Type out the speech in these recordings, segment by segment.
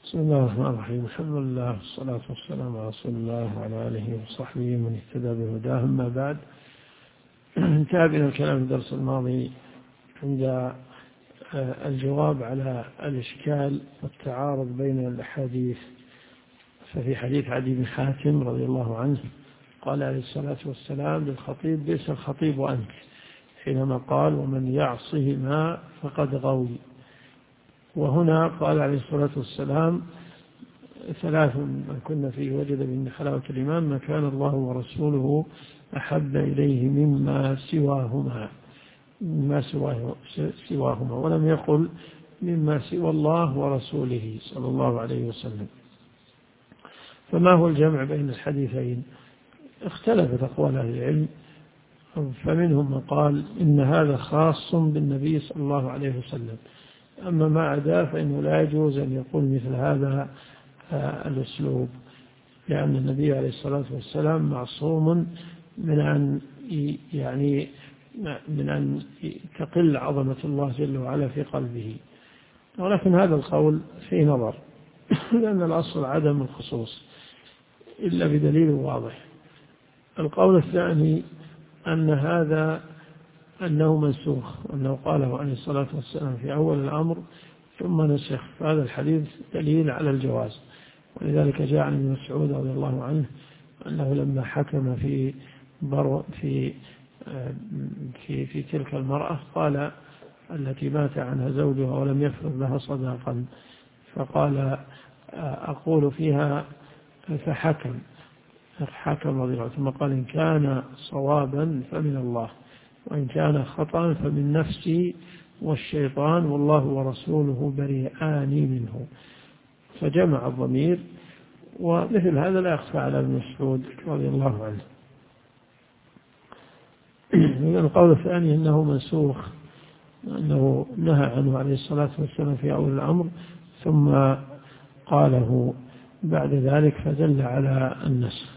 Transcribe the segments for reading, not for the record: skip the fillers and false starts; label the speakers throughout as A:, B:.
A: بسم الله الرحمن الرحيم. الحمد لله والصلاة والسلام على رسول الله وعلى آله وصحبه من اهتدى بهداه. أما بعد، انتهى بنا الكلام في الدرس الماضي عند الجواب على الإشكال والتعارض بين الأحاديث. ففي حديث عدي بن حاتم رضي الله عنه قال عليه الصلاة والسلام للخطيب: بئس الخطيب أنت، حينما قال: ومن يعصهما فقد غوي. وهنا قال عليه الصلاة والسلام: ثلاث من كنا فيه وجد من حلاوة الإيمان ما كان الله ورسوله أحب إليه مما سواهما، ولم يقل مما سوى الله ورسوله صلى الله عليه وسلم. فما هو الجمع بين الحديثين؟ اختلفت أقوال أهل العلم، فمنهم من قال إن هذا خاص بالنبي صلى الله عليه وسلم، أما ما عدا فإنه لا يجوز أن يقول مثل هذا الأسلوب، لأن النبي عليه الصلاة والسلام معصوم من أن تقل عظمة الله جل وعلا في قلبه. ولكن هذا القول فيه نظر، لأن الأصل عدم الخصوص إلا بدليل واضح. القول الثاني أنه منسوخ، وأنه قاله عليه الصلاة والسلام في أول الأمر ثم نسخ، فهذا الحديث دليل على الجواز. ولذلك جاء عن ابن مسعود رضي الله عنه أنه لما حكم في تلك المرأة قال التي مات عنها زوجها ولم يفرض لها صداقا، فقال: أقول فيها فحكم رضي الله عنه، ثم قال: إن كان صوابا فمن الله، وإن كان خطأ فمن نفسي والشيطان، والله ورسوله بريئان منه. فجمع الضمير، ومثل هذا لا يخفى على ابن مسعود رضي الله عنه. القول الثاني أنه منسوخ، أنه نهى عنه عليه الصلاة والسلام في أول الأمر ثم قاله بعد ذلك، فدل على النسخ.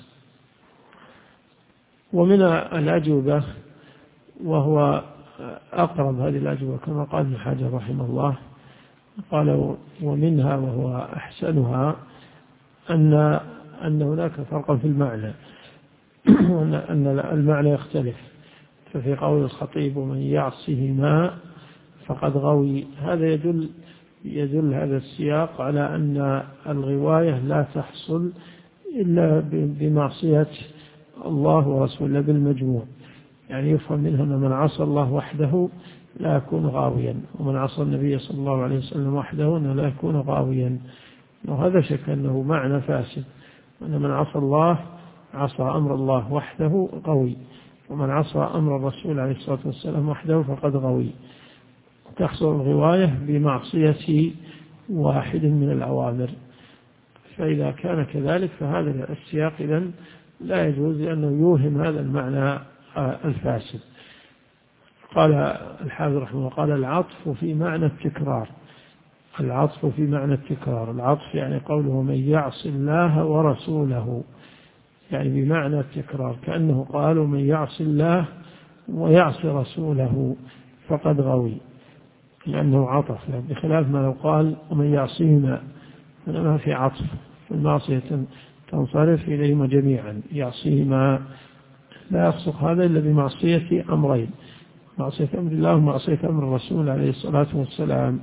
A: ومن الأجوبة، وهو أقرب هذه الأجوبة كما قال ابن حجر رحمه الله، قالوا: ومنها وهو أحسنها أن هناك فرقا في المعنى، أن المعنى يختلف. ففي قول الخطيب: ومن يعصهما فقد غوي، هذا يدل هذا السياق على أن الغواية لا تحصل إلا بمعصية الله ورسوله بالمجموع. يعني يفهم منها أن من عصى الله وحده لا يكون غاويا، ومن عصى النبي صلى الله عليه وسلم وحده أنه لا يكون غاويا. وهذا شك أنه معنى فاسد، أن من عصى الله عصى أمر الله وحده غوي، ومن عصى أمر الرسول عليه الصلاة والسلام وحده فقد غوي. تحصل الغواية بمعصية واحد من الأوامر. فإذا كان كذلك فهذا السياق إذن لا يجوز، لأنه يوهم هذا المعنى الفاسد. قال الحافظ رحمه الله: قال العطف في معنى التكرار. العطف في معنى التكرار، العطف يعني قوله: من يعص الله ورسوله، يعني بمعنى التكرار، كأنه قال: من يعص الله ويعص رسوله فقد غوي، لأنه عطف، بخلاف ما لو قال: ومن يعصيهما، فما في عطف، المعصية تنصرف إليهما جميعا، يعصيهما لا يصدق هذا إلا بمعصية أمرين: معصية أمر الله ومعصية أمر الرسول عليه الصلاة والسلام.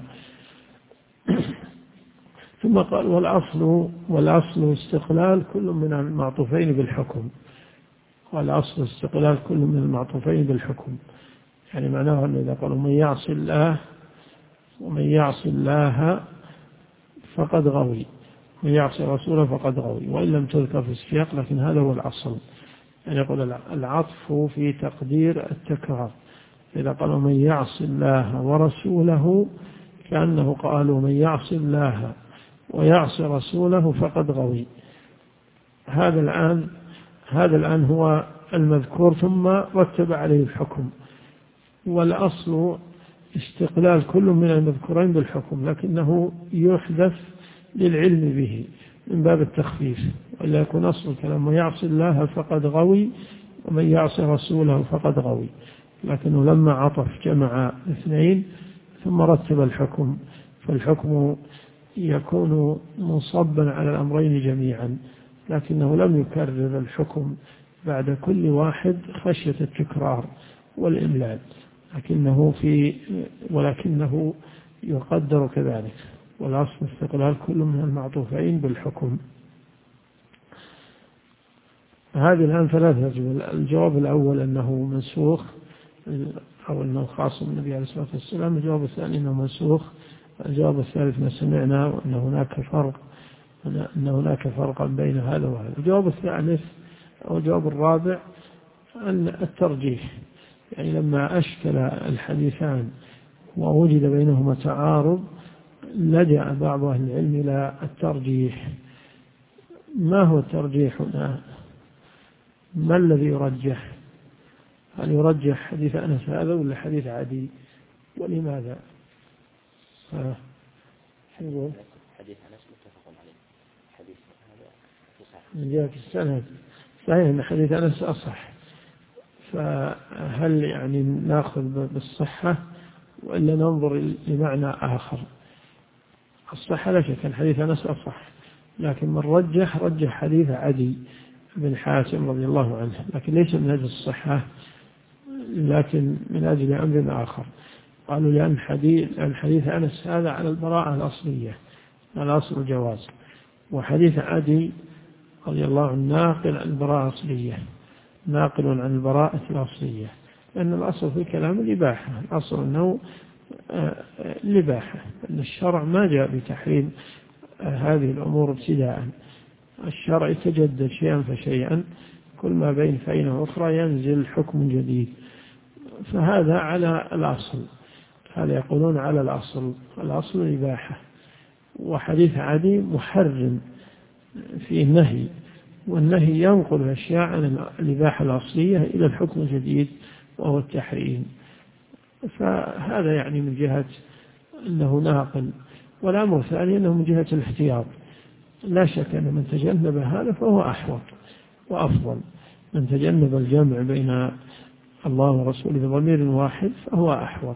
A: ثم قال: والأصل استقلال كل من المعطوفين بالحكم. والأصل استقلال كل من المعطوفين بالحكم، يعني معناه أنه إذا قالوا: من يعص الله ومن يعص الله فقد غوي، من يعصي رسوله فقد غوي، وإن لم تذكر في السياق، لكن هذا هو الأصل. يعني يقول العطف في تقدير التكرار، إذا قالوا: من يعص الله ورسوله، كأنه قالوا: من يعص الله ويعصي رسوله فقد غوي. هذا الآن هو المذكور، ثم رتب عليه الحكم. والأصل استقلال كل من المذكورين بالحكم، لكنه يحدث للعلم به من باب التخفيف، ولا يكون أصل الكلام: من يعصي الله فقد غوي ومن يعصي رسوله فقد غوي. لكنه لما عطف جمع اثنين ثم رتب الحكم، فالحكم يكون منصبا على الأمرين جميعا، لكنه لم يكرر الحكم بعد كل واحد خشية التكرار والإملال، ولكنه يقدر كذلك، والأصل استقلال كل من المعطوفين بالحكم. هذه الآن ثلاثة أجوبة. الجواب الأول أنه منسوخ أو أنه خاص بالنبي عليه الصلاة والسلام. الجواب الثاني أنه منسوخ. الجواب الثالث ما سمعنا وأن هناك فرقا بين هذا وهذا. الجواب الثالث أو الجواب الرابع أن الترجيح، يعني لما أشكل الحديثان ووجد بينهما تعارض لجأ بعض أهل العلم إلى الترجيح. ما هو الترجيح هنا؟ ما الذي يرجح؟ هل يرجح حديث أنس هذا ولا حديث عدي؟ ولماذا؟ نقول
B: حديث أنس متفق عليه، حديث هذا
A: من جهة السند صحيح أن حديث أنس أصح، فهل يعني نأخذ بالصحة وإلا ننظر لمعنى آخر؟ الصحة لا شك أن حديث أنس أصح، لكن من رجح حديث عدي بن حاتم رضي الله عنه، لكن ليس من أجل الصحة، لكن من أجل أمر آخر. قالوا لأن حديث أنس هذا على البراءة الأصلية، على أصل الجواز، وحديث عدي رضي الله عنه ناقل عن البراءة الأصلية، ناقل عن البراءة الأصلية، لأن الأصل في كلام الإباحة، الأصل أنه الإباحة، أن الشرع ما جاء بتحريم هذه الأمور ابتداء. الشرع يتجدد شيئا فشيئا، كل ما بين فينة أخرى ينزل حكم جديد، فهذا على الأصل، هذا يقولون على الأصل الإباحة. وحديث عدي محرم فيه نهي، والنهي ينقل الأشياء عن الإباحة الأصلية إلى الحكم الجديد وهو التحريم، فهذا يعني من جهة أنه ناقل. والأمر الثاني أنه من جهة الاحتياط، لا شك أن من تجنب هذا فهو أحوط وأفضل، من تجنب الجمع بين الله ورسوله بضمير واحد فهو أحوط.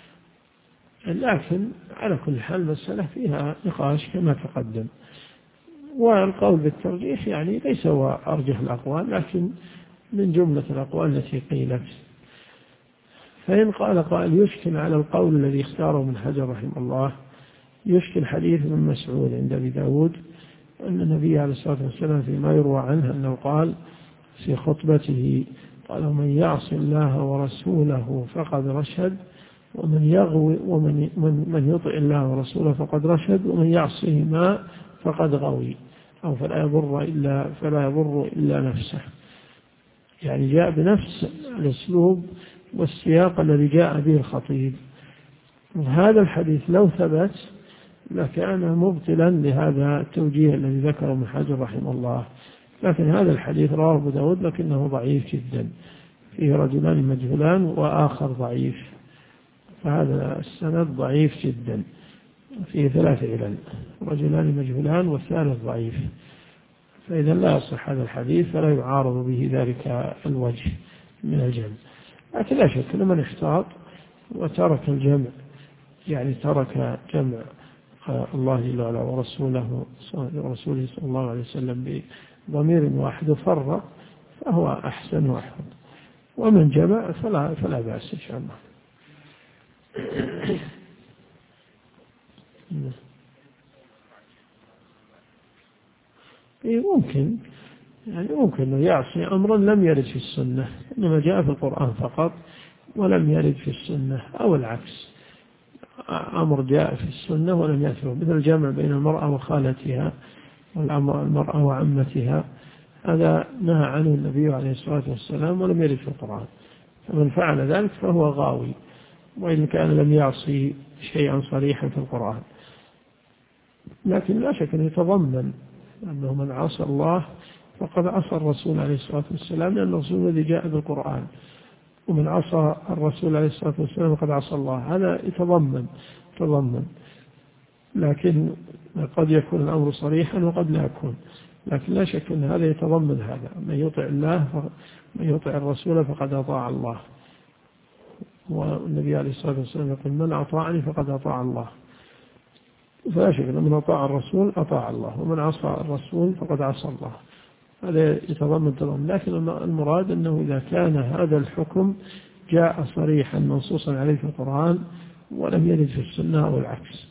A: لكن على كل حال المسألة فيها نقاش كما تقدم، والقول بالترجيح يعني ليس هو أرجح الأقوال، لكن من جملة الأقوال التي قيلت. فإن قال قائل يشكل على القول الذي اختاره ابن حجر رحمه الله، يشكل حديث ابن مسعود عند أبي داود أن النبي عليه الصلاة والسلام فيما يروى عنه أنه قال في خطبته، قال من يعص الله ورسوله فقد رشد، ومن يغوي من يطع الله ورسوله فقد رشد، ومن يعصهما فقد غوي، أو فلا يضر إلا نفسه. يعني جاء بنفس الأسلوب والسياق الذي جاء به الخطيب. وهذا الحديث لو ثبت لكان مبطلا لهذا التوجيه الذي ذكره ابن حجر رحمه الله، لكن هذا الحديث رواه أبو داود لكنه ضعيف جدا، فيه رجلان مجهولان وآخر ضعيف، فهذا السند ضعيف جدا، فيه 3 علل، رجلان مجهولان والثالث ضعيف، فإذا لا يصح هذا الحديث فلا يعارض به ذلك الوجه من الجمع. لكن لا شك لمن احتاط وترك الجمع، يعني ترك جمع الله جل وعلا ورسوله صلى الله عليه وسلم بضمير واحد وفرق، فهو أحسن وأحفظ. ومن جمع فلا بأس إن شاء الله. ممكن أنه يعصي أمرا لم يرد في السنة، إنما جاء في القرآن فقط ولم يرد في السنة، أو العكس، أمر جاء في السنة ولم يأثر، مثل الجمع بين المرأة وخالتها والمرأة وعمتها، هذا نهى عنه النبي عليه الصلاة والسلام ولم يرد في القرآن، فمن فعل ذلك فهو غاوي، وإن كان لم يعصي شيئا صريحا في القرآن. لكن لا شك أن يتضمن أنه من عصى الله فقد عصى الرسول عليه الصلاة والسلام، لأن الرسول الذي جاء بالقرآن، ومن عصى الرسول عليه الصلاة والسلام فقد عصى الله، هذا يتضمن، لكن قد يكون الأمر صريحا وقد لا يكون، لكن لا شك أن هذا يتضمن هذا، من يطع الله من يطع الرسول فقد أطاع الله، والنبي عليه الصلاة والسلام يقول من أطاعني فقد أطاع الله. فلا شك أن من أطاع الرسول أطاع الله، ومن عصى الرسول فقد عصى الله. هذا يتضمن تضمن، لكن المراد أنه إذا كان هذا الحكم جاء صريحا منصوصا عليه في القرآن ولم يرد في السنة أو العكس.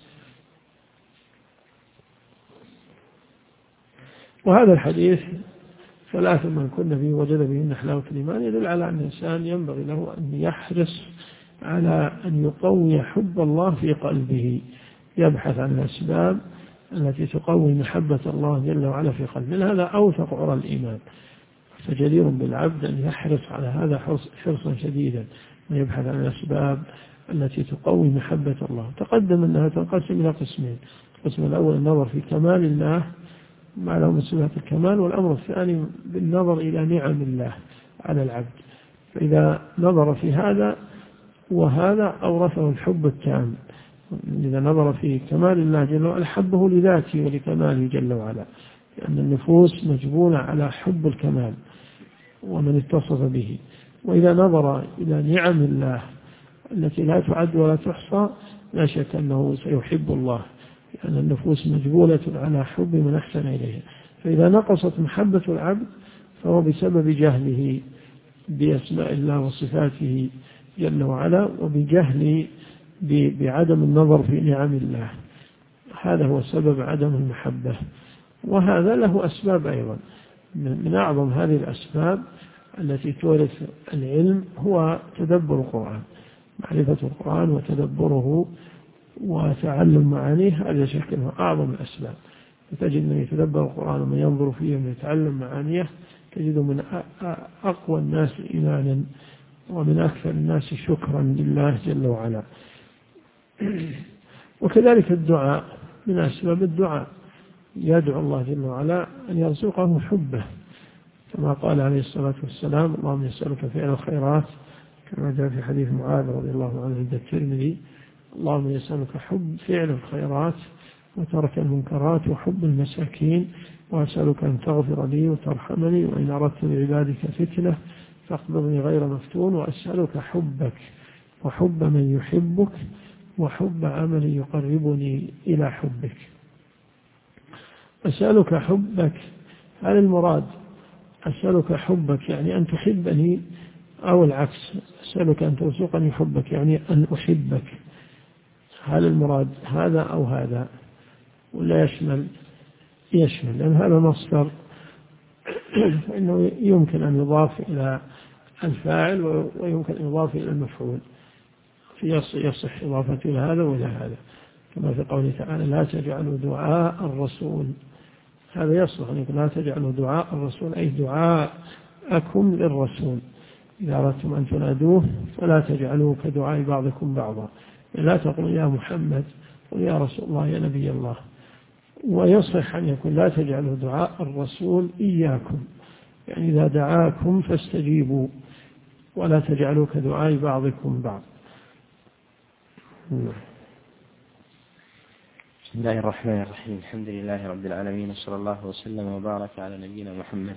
A: وهذا الحديث ثلاث من كن فيه وجد بهن حلاوة الإيمان يدل على أن الإنسان ينبغي له أن يحرص على أن يقوي حب الله في قلبه، يبحث عن الأسباب التي تقوي محبة الله جل وعلا في قلبه، هذا أوثق عرى الإيمان. فجدير بالعبد أن يحرص على هذا حرصا شديدا، ويبحث عن الأسباب التي تقوي محبة الله. تقدم أنها تنقسم إلى قسمين: القسم الأول النظر في كمال الله ما له من صفات الكمال، والأمر الثاني بالنظر إلى نعم الله على العبد. فإذا نظر في هذا وهذا أورثه الحب التام. إذا نظر في كمال الله جل وعلا حبه لذاته ولكماله جل وعلا، لأن النفوس مجبولة على حب الكمال ومن اتصف به. وإذا نظر إلى نعم الله التي لا تعد ولا تحصى لا شك أنه سيحب الله، لأن النفوس مجبولة على حب من أحسن إليها. فإذا نقصت محبة العبد فهو بسبب جهله بأسماء الله وصفاته جل وعلا، وبجهل بعدم النظر في نعم الله. هذا هو سبب عدم المحبة. وهذا له أسباب أيضا. من أعظم هذه الأسباب التي تورث العلم هو تدبر القرآن، معرفة القرآن وتدبره وتعلم معانيه. هذا شكله أعظم الأسباب. فتجد من يتدبر القرآن ومن ينظر فيه ومن يتعلم معانيه تجد من أقوى الناس إيمانا ومن أكثر الناس شكرا لله جل وعلا. وكذلك الدعاء من أسباب الدعاء، يدعو الله جل وعلا أن يرزقه حبه، كما قال عليه الصلاة والسلام: اللهم يسألك فعل الخيرات، كما جاء في حديث معاذ رضي الله عنه عند الترمذي: اللهم يسألك حب فعل الخيرات وترك المنكرات وحب المساكين، وأسألك أن تغفر لي وترحمني، وإن أردت لعبادك فتنة فاقبضني غير مفتون، وأسألك حبك وحب من يحبك وحب عمل يقربني إلى حبك. أسألك حبك، هذا المراد. أسألك حبك يعني أن تحبني، أو العكس، أسألك أن ترزقني حبك يعني أن أحبك. هذا المراد، هذا أو هذا، ولا يشمل لأن هذا مصدر فإنه يمكن أن يضاف إلى الفاعل ويمكن أن يضاف إلى المفعول، يصح إضافة إلى هذا وإلى هذا، كما في قوله تعالى: لا تجعلوا دعاء الرسول. هذا يصلح أن يقول لا تجعلوا دعاء الرسول، أي دعاءكم للرسول. إذا أردتم أن تنادوه فلا تجعلوه كدعاء بعضكم بعضا، لا تقول يا محمد، قل يا رسول الله، يا نبي الله. ويصح أن يكون لا تجعلوا دعاء الرسول إياكم، يعني إذا دعاكم فاستجيبوا، ولا تجعلوا كدعاء بعضكم بعض.
B: بسم الله الرحمن الرحيم. الحمد لله رب العالمين، وصلى الله وسلم وبارك على نبينا محمد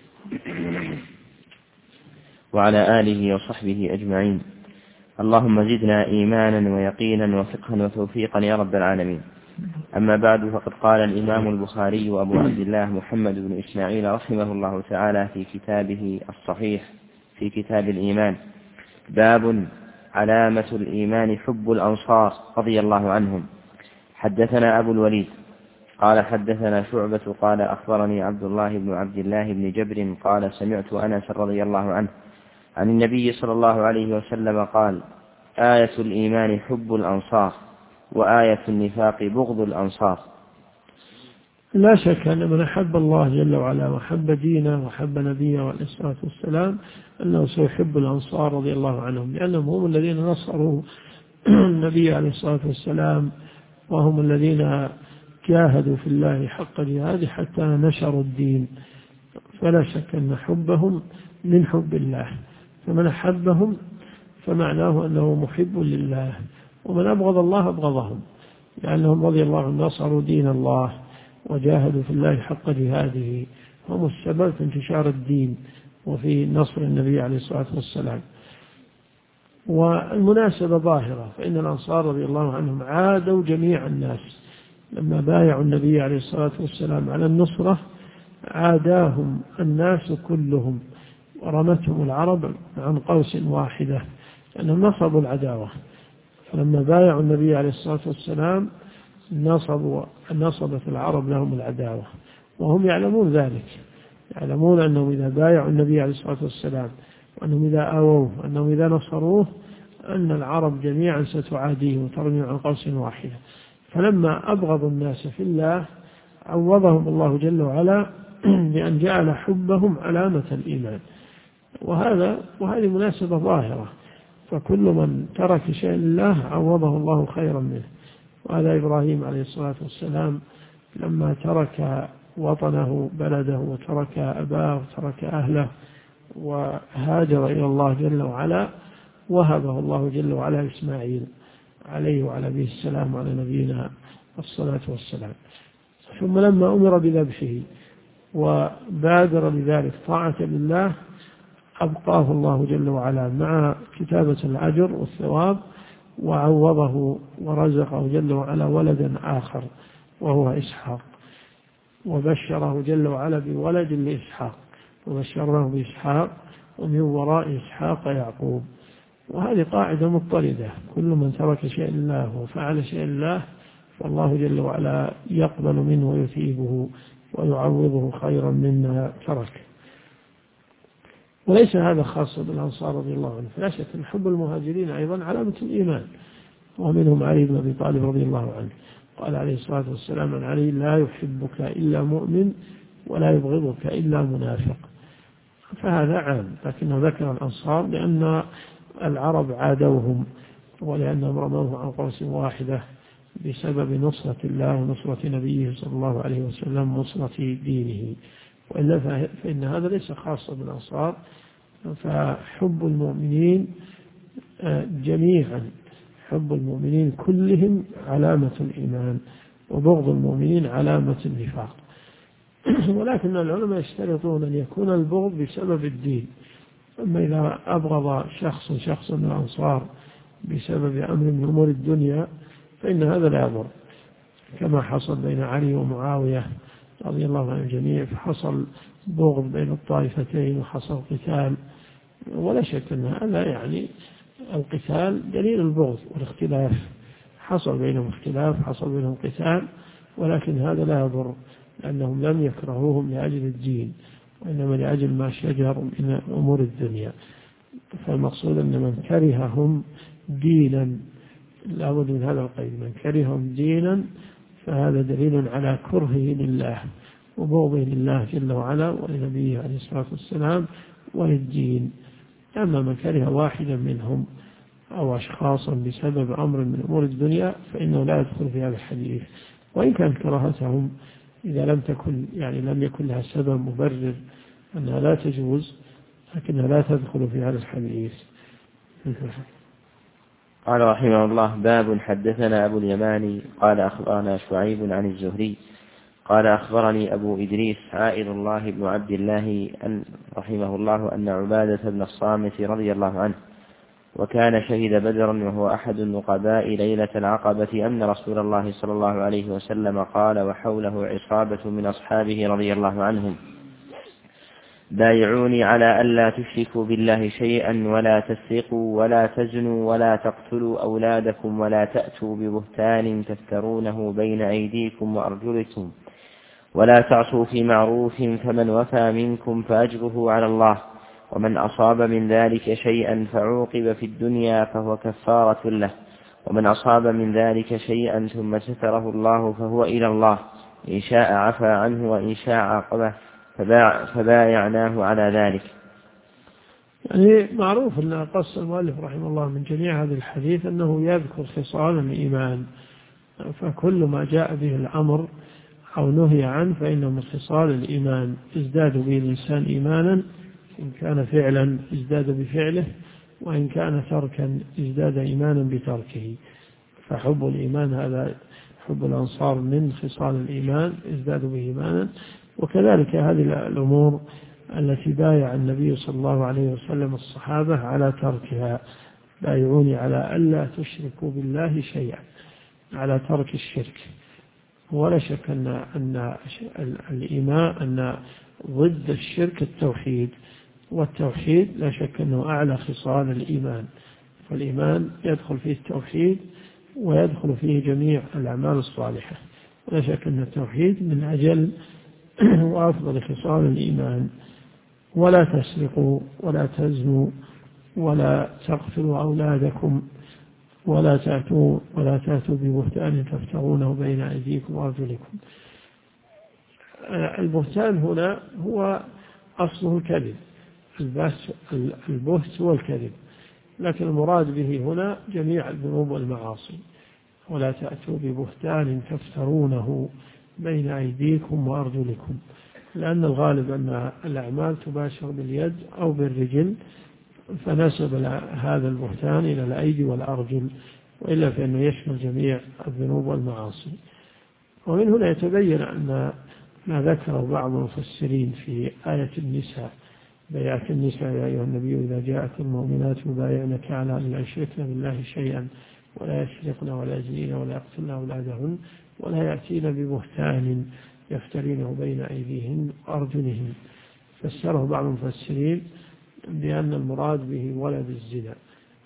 B: وعلى آله وصحبه أجمعين. اللهم زدنا إيمانا ويقينا وفقها وتوفيقا يا رب العالمين. أما بعد، فقد قال الإمام البخاري وأبو عبد الله محمد بن إسماعيل رحمه الله تعالى في كتابه الصحيح في كتاب الإيمان: باب علامة الإيمان حب الأنصار رضي الله عنهم. حدثنا أبو الوليد قال حدثنا شعبة قال أخبرني عبد الله بن عبد الله بن جبر قال سمعت أنس رضي الله عنه عن النبي صلى الله عليه وسلم قال: آية الإيمان حب الأنصار، وآية النفاق بغض الأنصار.
A: لا شك أن من أحب الله جل وعلا وحب دينه وحب نبيه عليه الصلاة والسلام أنه سيحب الأنصار رضي الله عنهم، لأنهم هم الذين نصروا النبي عليه الصلاة والسلام، وهم الذين جاهدوا في الله حق جهاده حتى نشروا الدين. فلا شك أن حبهم من حب الله، فمن أحبهم فمعناه أنه محب لله، ومن أبغض الله أبغضهم، لأنهم رضي الله عنهم نصروا دين الله وجاهدوا في الله حق جهاده، هم السبب في انتشار الدين وفي نصر النبي عليه الصلاة والسلام. والمناسبة ظاهرة، فإن الأنصار رضي الله عنهم عادوا جميع الناس لما بايعوا النبي عليه الصلاة والسلام على النصرة عاداهم الناس كلهم ورمتهم العرب عن قوس واحدة لأنهم نصبوا العداوة. فلما بايعوا النبي عليه الصلاة والسلام نصبت العرب لهم العداوة، وهم يعلمون ذلك، يعلمون أنهم إذا بايعوا النبي عليه الصلاة والسلام وأنهم إذا آووه وأنهم إذا نصروه أن العرب جميعا ستعاديه وترمي عن قوس واحدة. فلما أبغضوا الناس في الله عوضهم الله جل وعلا بأن جعل حبهم علامة الإيمان، وهذه مناسبة ظاهرة، فكل من ترك شيء لله عوضه الله خيرا منه. وهذا إبراهيم عليه الصلاة والسلام لما ترك وطنه بلده وترك أباه وترك أهله وهاجر إلى الله جل وعلا وهبه الله جل وعلا إسماعيل عليه وعلى أبيه السلام وعلى نبينا الصلاة والسلام. ثم لما أمر بذبحه وبادر بذلك طاعة لله أبقاه الله جل وعلا مع كتابة الأجر والثواب، وعوضه ورزقه جل وعلا ولدا آخر وهو إسحاق، وبشره جل وعلا بولد لإسحاق، وبشرناه بإسحاق ومن وراء إسحاق يعقوب. وهذه قاعدة مضطردة، كل من ترك شيء لله وفعل شيء لله فالله جل وعلا يقبل منه ويثيبه ويعوضه خيرا مما ترك. وليس هذا خاص بالأنصار رضي الله عنه، فلا شك أن حب المهاجرين أيضا علامة الإيمان، ومنهم علي بن أبي طالب رضي الله عنه قال عليه الصلاة والسلام عن علي: لا يحبك إلا مؤمن ولا يبغضك إلا منافق. فهذا عام، لكنه ذكر الأنصار لأن العرب عادوهم ولأنهم رموه عن قوس واحدة بسبب نصرة الله ونصرة نبيه صلى الله عليه وسلم، نصرة دينه. وإلا فإن هذا ليس خاصا بالأنصار، فحب المؤمنين جميعا، حب المؤمنين كلهم علامة الإيمان، وبغض المؤمنين علامة النفاق. ولكن العلماء يشترطون أن يكون البغض بسبب الدين. أما إذا أبغض شخص من الأنصار بسبب أمر من أمور الدنيا فإن هذا لا يضر، كما حصل بين علي ومعاوية رضي الله عن الجميع، فحصل بغض بين الطائفتين وحصل قتال. ولا شك أن هذا يعني القتال دليل البغض والاختلاف، حصل بينهم اختلاف، حصل بينهم قتال، ولكن هذا لا يضر، لأنهم لم يكرهوهم لأجل الدين، وإنما لأجل ما شجر من أمور الدنيا. فالمقصود أن من كرههم دينا، لا بد من هذا القيد، من كرههم دينا فهذا دليل على كرهه لله وبغضه لله جل وعلا ولنبيه عليه الصلاة والسلام وللدين. أما من كره واحدا منهم أو أشخاصا بسبب أمر من أمور الدنيا فإنه لا يدخل في هذا الحديث، وإن كان كراهتهم إذا لم يكن لها سبب مبرر أنها لا تجوز، لكنها لا تدخل في هذا الحديث.
B: قال رحمه الله: باب. حدثنا أبو اليماني قال أخبرنا شعيب عن الزهري قال أخبرني أبو إدريس عائذ الله بن عبد الله رحمه الله أن عبادة بن الصامت رضي الله عنه وكان شهد بدرا وهو أحد النقباء ليلة العقبة أن رسول الله صلى الله عليه وسلم قال وحوله عصابة من أصحابه رضي الله عنهم: بايعوني على ألا تشركوا بالله شيئا ولا تسرقوا ولا تزنوا ولا تقتلوا أولادكم ولا تأتوا ببهتان تفترونه بين أيديكم وأرجلكم ولا تعصوا في معروف، فمن وفى منكم فأجره على الله، ومن أصاب من ذلك شيئا فعوقب في الدنيا فهو كفارة له، ومن أصاب من ذلك شيئا ثم ستره الله فهو إلى الله، إن شاء عفى عنه وإن شاء عاقبه، فبايعناه على ذلك.
A: يعني معروف أن قص المؤلف رحمه الله من جميع هذا الحديث أنه يذكر خصال الإيمان، فكل ما جاء به الأمر أو نهي عنه فإنه من خصال الإيمان، ازداد به الإنسان إيمانا، إن كان فعلا ازداد بفعله، وإن كان تركا ازداد إيمانا بتركه. فحب الإيمان هذا حب الأنصار من خصال الإيمان، ازداد به إيمانا. وكذلك هذه الأمور التي بايع النبي صلى الله عليه وسلم الصحابة على تركها: بايعوني على ألا تشركوا بالله شيئا، على ترك الشرك. ولا شك أن الإيمان أن ضد الشرك التوحيد، والتوحيد لا شك أنه أعلى خصال الإيمان، فالإيمان يدخل فيه التوحيد ويدخل فيه جميع الأعمال الصالحة، ولا شك أن التوحيد من أجل وأفضل خصال الإيمان. ولا تسرقوا ولا تزنوا ولا تقتلوا أولادكم ولا تأتوا ببهتان تفترونه بين أيديكم وأرجلكم. البهتان هنا هو أصله الكذب، البهت هو الكذب، لكن المراد به هنا جميع الذنوب والمعاصي. ولا تأتوا ببهتان تفترونه بين أيديكم وأرجلكم، لأن الغالب أن الأعمال تباشر باليد أو بالرجل، فنسب هذا البهتان إلى الأيدي والأرجل، وإلا فإنه يشمل جميع الذنوب والمعاصي. ومن هنا يتبين أن ما ذكره بعض المفسرين في آية النساء، بيعة النساء يا أيها النبي إذا جاءك المؤمنات يبايعنك على أن لا يشركن بالله شيئا ولا يسرقن ولا يزنين ولا يقتلن أولادهن ولا يأتين ببهتان يفترينه بين أيديهن وأرجلهن. فسره بعض المفسرين بأن المراد به ولد الزنا،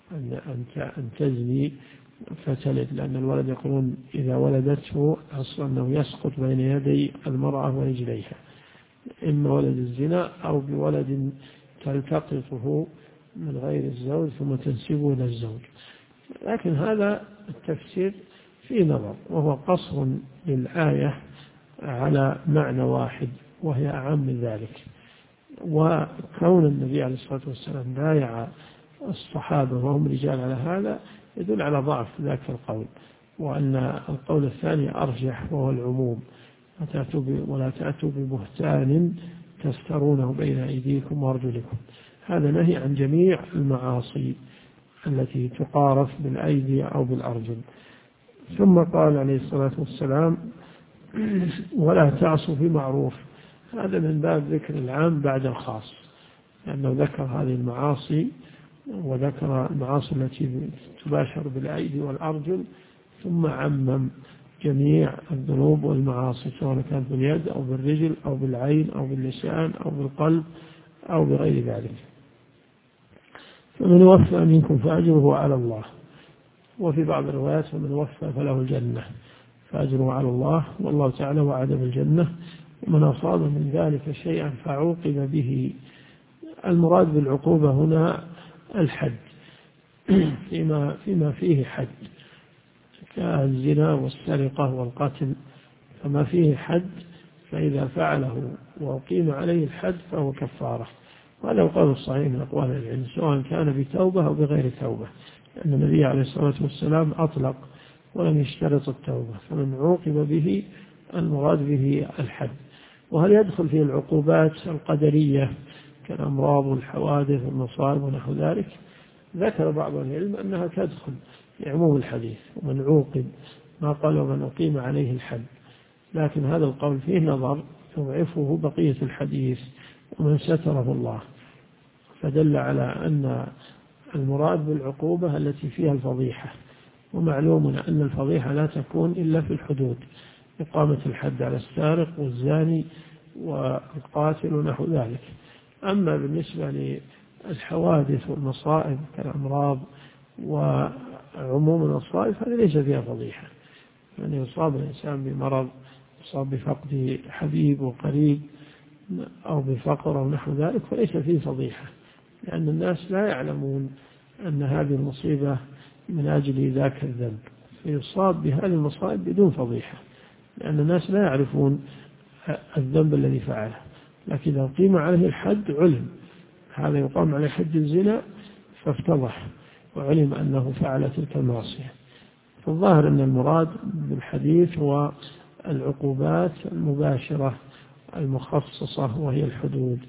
A: أن تزني فتلد، لأن الولد يقولون إذا ولدته أصلا أنه يسقط بين يدي المرأة ورجليها، إما ولد الزنا أو بولد تلتقطه من غير الزوج ثم تنسبه إلى الزوج. لكن هذا التفسير فيه نظر، وهو قصر للآية على معنى واحد وهي أعم من ذلك. وكون النبي عليه الصلاة والسلام بايع الصحابة وهم رجال على هذا يدل على ضعف ذاك القول، وأن القول الثاني أرجح وهو العموم، ولا تأتوا ببهتان تفترونه بين أيديكم وأرجلكم. هذا نهي عن جميع المعاصي التي تقارف بالأيدي أو بالأرجل. ثم قال عليه الصلاة والسلام ولا تعصوا في معروف، هذا من باب ذكر العام بعد الخاص، لأنه ذكر هذه المعاصي وذكر المعاصي التي تباشر بالأيدي والأرجل، ثم عمم جميع الذنوب والمعاصي سواء كانت باليد أو بالرجل أو بالعين أو باللسان أو بالقلب أو بغير ذلك. فمن وفى منكم فأجره على الله، وفي بعض الروايات فمن وفى فله الجنة، فأجره على الله، والله تعالى وعد بالجنة. ومن أصاب من ذلك شيئا فعوقب به، المراد بالعقوبة هنا الحد فيما فيه حد كالزنا والسرقة والقتل، فما فيه حد فإذا فعله وأقيم عليه الحد فهو كفارة. وهذا القول الصحيح من أقوال العلم سواء كان بتوبة أو بغير توبة، لأن النبي عليه الصلاة والسلام أطلق ولم يشترط التوبة، فمن عوقب به المراد به الحد. وهل يدخل فيه العقوبات القدرية كالأمراض والحوادث والمصائب ونحو ذلك؟ ذكر بعض العلم أنها تدخل لعموم الحديث، ومن عوقب ما قال ومن أقيم عليه الحد، لكن هذا القول فيه نظر يضعفه بقية الحديث ومن ستره الله، فدل على أن المراد بالعقوبة التي فيها الفضيحة، ومعلوم أن الفضيحة لا تكون إلا في الحدود، إقامة الحد على السارق والزاني والقاتل ونحو ذلك. أما بالنسبة للحوادث والمصائب كالأمراض وعموم المصائب هذه ليس فيها فضيحة، يعني يصاب الإنسان بمرض، يصاب بفقد حبيب وقريب أو بفقر أو نحو ذلك، فليس فيه فضيحة، لأن الناس لا يعلمون أن هذه المصيبة من أجل ذاك الذنب، فيصاب بهذه المصائب بدون فضيحة، لأن الناس لا يعرفون الذنب الذي فعله. لكن إذا قيم عليه الحد علم هذا يقام عليه حد الزنا فافتضح وعلم أنه فعل تلك المعصية. فالظاهر أن المراد بالحديث هو العقوبات المباشرة المخصصة وهي الحدود،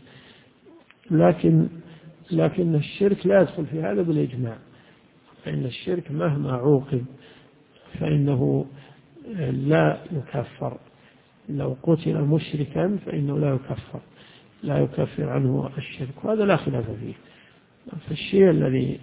A: لكن الشرك لا يدخل في هذا بالإجماع، فإن الشرك مهما عوقب فإنه لا يكفر، لو قتل مشركا فإنه لا يكفر عنه الشرك، وهذا لا خلاف فيه. فالشيء الذي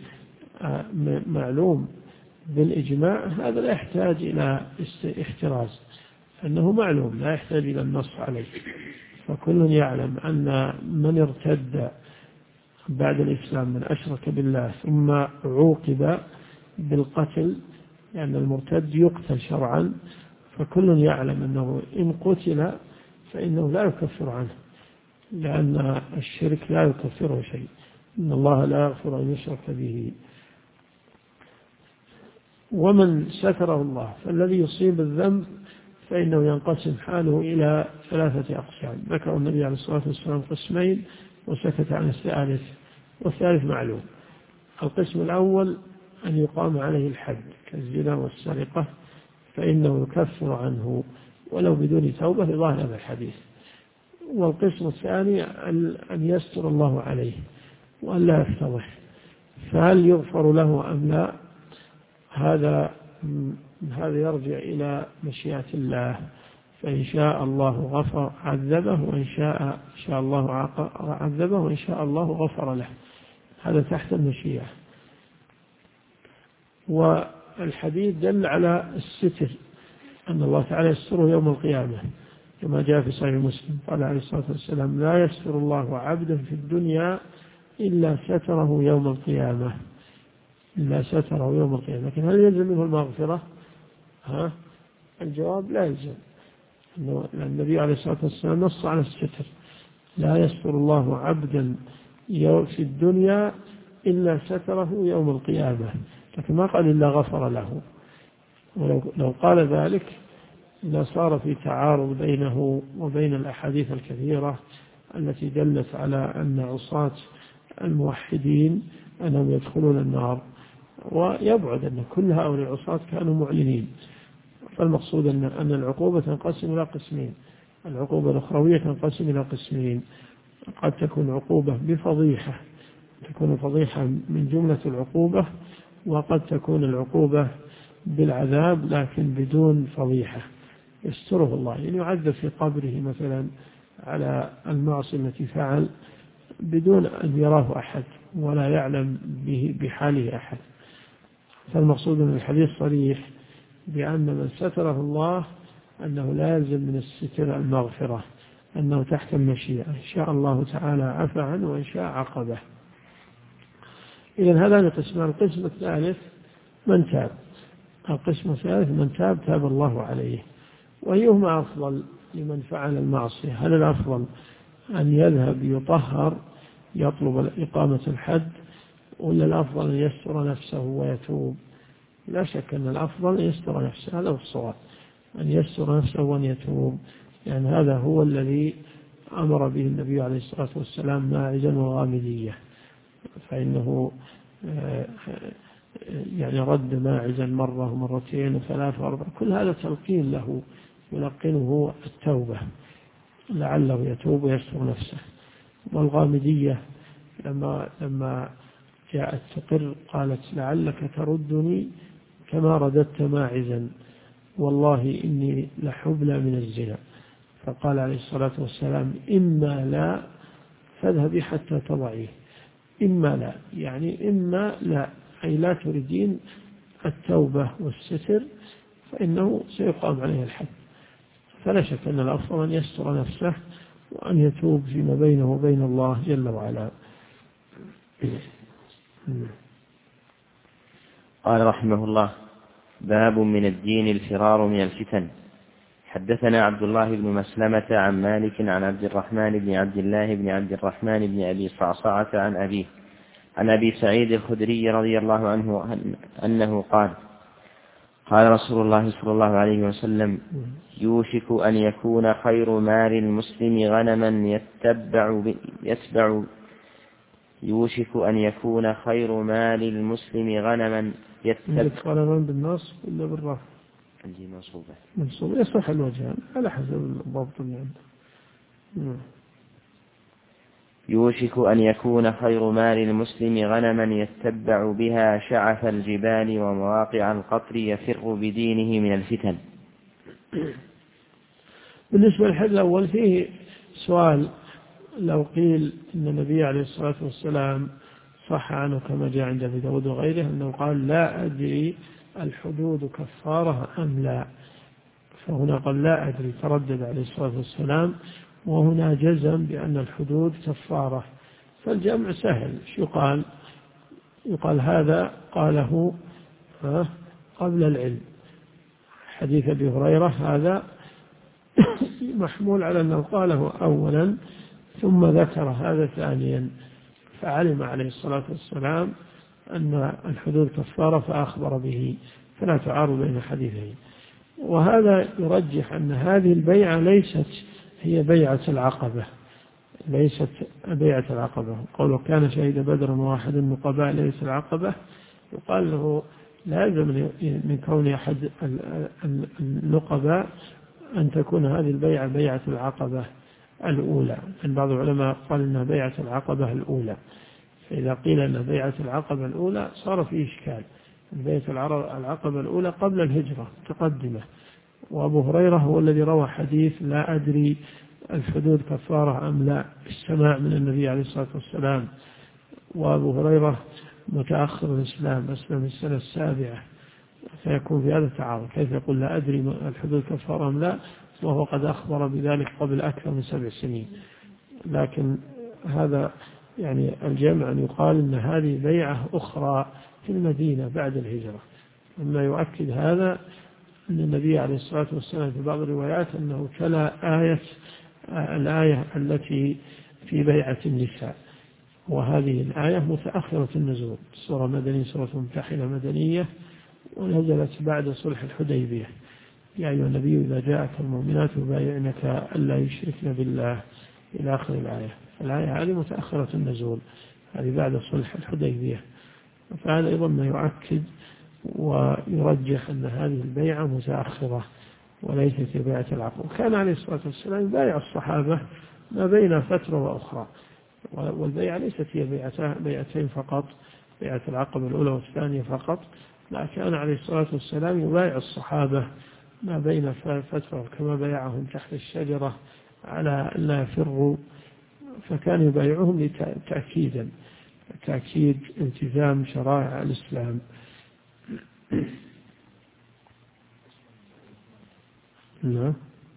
A: معلوم بالإجماع هذا لا يحتاج إلى احتراز، أنه معلوم لا يحتاج إلى النص عليه. فكل يعلم أن من ارتد بعد الإسلام من أشرك بالله ثم عوقب بالقتل لأن المرتد يقتل شرعا، فكل يعلم أنه إن قتل فإنه لا يكفر عنه، لأن الشرك لا يكفره شيء، إن الله لا يغفر أن يشرك به. ومن ستره الله فالذي يصيب الذنب فإنه ينقسم حاله إلى 3 أقسام. ذكر النبي عليه الصلاة والسلام قسمين وسكت عن الثالث، والثالث معلوم. القسم الأول أن يقام عليه الحد كالزنا والسرقة، فإنه يكفر عنه ولو بدون توبة لظاهر هذا الحديث. والقسم الثاني أن يستر الله عليه وأن لا يفتضح، فهل يغفر له أم لا؟ هذا يرجع إلى مشيئة الله، فإن شاء الله غفر عذبه، وإن شاء الله عذبه، وإن شاء الله غفر له. هذا تحت المشيئة. والحديث دل على الستر، أن الله تعالى يستره يوم القيامة كما جاء في صحيح مسلم، قال عليه الصلاة والسلام: لا يستر الله عبدا في الدنيا إلا ستره يوم القيامة، إلا ستره يوم القيامة. لكن هل يلزم منه المغفرة؟ الجواب لا يلزم، لأن النبي عليه الصلاة والسلام نص على الستر: لا يستر الله عبدا في الدنيا إلا ستره يوم القيامة، لكن ما قال إلا غفر له. ولو قال ذلك لصار في تعارض بينه وبين الأحاديث الكثيرة التي دلت على أن عصاة الموحدين أنهم يدخلون النار، ويبعد أن كل هؤلاء العصاة كانوا معلنين. فالمقصود أن العقوبة تنقسم إلى قسمين، العقوبة الأخروية تنقسم إلى قسمين: قد تكون عقوبة بفضيحة، تكون فضيحة من جملة العقوبة، وقد تكون العقوبة بالعذاب لكن بدون فضيحة يستره الله، يعني يعذب في قبره مثلا على المعصية التي فعل بدون أن يراه أحد ولا يعلم بحاله أحد. فالمقصود من الحديث صريح بأن من ستره الله أنه لا يلزم من الستر المغفرة، أنه تحت المشيئة، إن شاء الله تعالى عفى عنه وإن شاء عقبه. إذن هذا القسم. القسم الثالث من تاب. القسم الثالث من تاب الله عليه. وأيهما أفضل لمن فعل المعصية؟ هل الأفضل أن يذهب يطهر يطلب إقامة الحد، ولا الأفضل أن يستر نفسه ويتوب؟ لا شك أن الأفضل أن يستر نفسه، هذا هو الصواب، أن يستر نفسه وأن يتوب، يعني هذا هو الذي أمر به النبي عليه الصلاة والسلام ماعزا وغامدية، فإنه يعني رد ماعزا مرة ومرتين وثلاث وأربع، كل هذا تلقين له، يلقنه التوبة لعله يتوب ويستر نفسه. والغامدية لما جاءت تقر قالت: لعلك تردني كما رددت ماعزا، والله إني لحبلى من الزنا. فقال عليه الصلاة والسلام: إما لا فاذهبي حتى تضعيه. إما لا يعني إما لا، أي لا تريدين التوبة والستر فإنه سيقام عليه الحد. فلا شك أن الأفضل أن يستر نفسه وأن يتوب فيما بينه وبين الله جل وعلا.
B: قال رحمه الله: باب من الدين الفرار من الفتن. حدثنا عبد الله بن مسلمة عن مالك عن عبد الرحمن بن عبد الله بن عبد الرحمن بن أبي صعصعة عن أبيه عن أبي سعيد الخدري رضي الله عنه أنه قال: قال رسول الله صلى الله عليه وسلم: يوشك أن يكون خير مال المسلم غنما يوشك أن يكون خير مال المسلم غنما يتبع.
A: غنما بالنصب ولا بالرفع؟
B: عندي منصوبة.
A: منصوبة يصح الوجهان على حسب الضبط اللي عنده.
B: يوشك أن يكون خير مال المسلم غنما يتبع بها شعث الجبال ومواقع القطر يفر بدينه من الفتن.
A: بالنسبة للحديث الأول فيه سؤال: لو قيل إن النبي عليه الصلاة والسلام صح عنه كما جاء عند أبي داود وغيره أنه قال: لا أدري الحدود كفارة أم لا، فهنا قال لا أدري، تردد عليه الصلاة والسلام، وهنا جزم بأن الحدود كفارة. فالجمع سهل، شو يقال هذا قاله قبل العلم. حديث أبي هريرة هذا محمول على أنه قاله أولا ثم ذكر هذا ثانيا، فعلم عليه الصلاة والسلام أن الحدود كفارة فأخبر به، فلا تعارض بين الحديثين. وهذا يرجح أن هذه البيعة ليست هي بيعة العقبة، ليست بيعة العقبة. قوله كان شهيد بدر واحد من قبائل ليس العقبة، يقال له لازم من كون أحد النقباء أن تكون هذه البيعة بيعة العقبة الأولى. أن بعض العلماء قال إنها بيعة العقبة الأولى، فإذا قيل أنها بيعة العقبة الأولى صار فيه إشكال. بيعة العقبة الأولى قبل الهجرة متقدمة، وأبو هريرة هو الذي روى حديث لا أدري الحدود كفارة أم لا، السماع من النبي عليه الصلاة والسلام. وأبو هريرة متأخر الإسلام، أسلم السنة 7، فيكون في هذا تعارض. كيف يقول لا أدري الحدود كفارة أم لا وهو قد أخبر بذلك قبل أكثر من 7 سنين؟ لكن هذا يعني الجمع أن يقال أن هذه بيعة أخرى في المدينة بعد الهجرة. مما يؤكد هذا أن النبي عليه الصلاة والسلام في بعض الروايات أنه تلا الآية التي في بيعة النساء، وهذه الآية متأخرة النزول، سورة مدنية، سورة ممتحنة مدنية، ونزلت بعد صلح الحديبية. يا أيها النبي إذا جاءك المؤمنات يبايعنك ألا يشركن بالله إلى آخر الآية. الآية هذه متأخرة النزول، هذه بعد صلح الحديبية. فهذا أيضا ما يؤكد ويرجح أن هذه البيعة متأخرة وليست بيعة العقبة. وكان عليه الصلاة والسلام يبايع الصحابة ما بين فترة وأخرى، والبيعة ليست هي بيعتين فقط، بيعة العقبة الأولى والثانية فقط، لا، كان عليه الصلاة والسلام يبايع الصحابة ما بين فترة، كما بايعهم تحت الشجرة على أن لا يفروا، فكان يبايعهم تأكيد التزام شرائع الإسلام. نعم،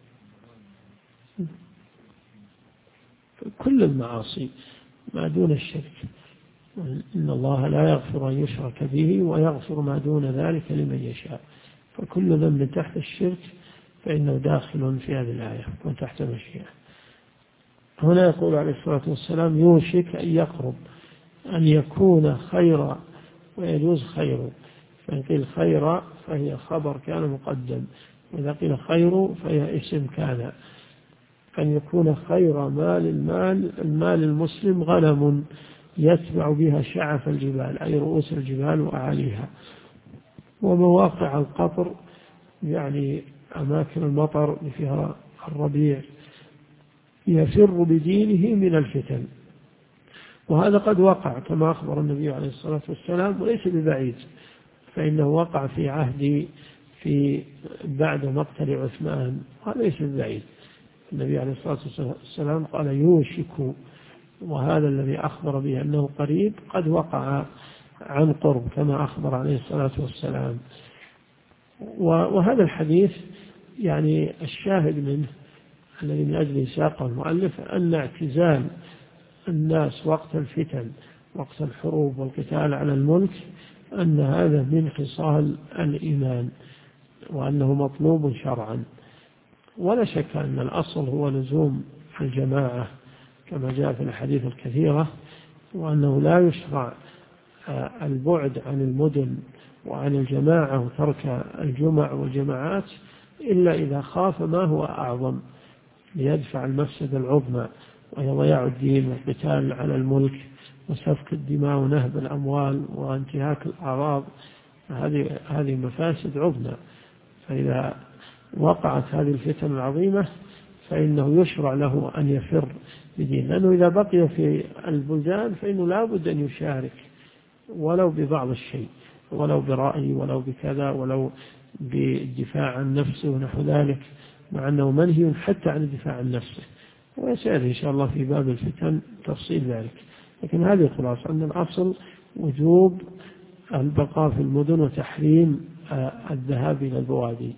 A: كل المعاصي ما دون الشرك، إن الله لا يغفر أن يشرك به ويغفر ما دون ذلك لمن يشاء. فكل ذنب تحت الشرك فإنه داخل في هذه الآية وتحت المشيئة. هنا يقول عليه الصلاة والسلام يوشك أن يقرب، أن يكون خيرا، ويجوز خير. فإن قيل خيرا فهي خبر كان مقدم، وإذا قيل خير فهي اسم كان. أن يكون خير المال المسلم غنم يتبع بها شعف الجبال، أي رؤوس الجبال وأعاليها، ومواقع القطر، يعني أماكن المطر فيها الربيع، يفر بدينه من الفتن. وهذا قد وقع كما أخبر النبي عليه الصلاة والسلام، وليس ببعيد، فإنه وقع في بعد مقتل عثمان، هذا ليس ببعيد. النبي عليه الصلاة والسلام قال يوشك، وهذا الذي أخبر به أنه قريب قد وقع عن قرب كما أخبر عليه الصلاة والسلام. وهذا الحديث يعني الشاهد منه الذي من أجله ساقه المؤلف أن اعتزال الناس وقت الفتن، وقت الحروب والقتال على الملك، أن هذا من خصال الإيمان، وأنه مطلوب شرعا. ولا شك أن الأصل هو لزوم الجماعة كما جاء في الحديث الكثيرة، وأنه لا يشرع البعد عن المدن وعن الجماعة وترك الجمع والجماعات إلا إذا خاف ما هو أعظم ليدفع المفسدة العظمى، وهي ضياع الدين والقتال على الملك وسفك الدماء ونهب الأموال وانتهاك الأعراض. هذه مفاسد عظمى. فإذا وقعت هذه الفتن العظيمة فإنه يشرع له أن يفر بدين، لأنه إذا بقي في البلدان فإنه لا بد أن يشارك ولو ببعض الشيء، ولو برأي، ولو بكذا، ولو بالدفاع عن نفسه ونحو ذلك، مع أنه منهي حتى عن الدفاع عن نفسه، ويسأل إن شاء الله في باب الفتن تفصيل ذلك. لكن هذه خلاصة أن الأصل وجوب البقاء في المدن وتحريم الذهاب إلى البوادي.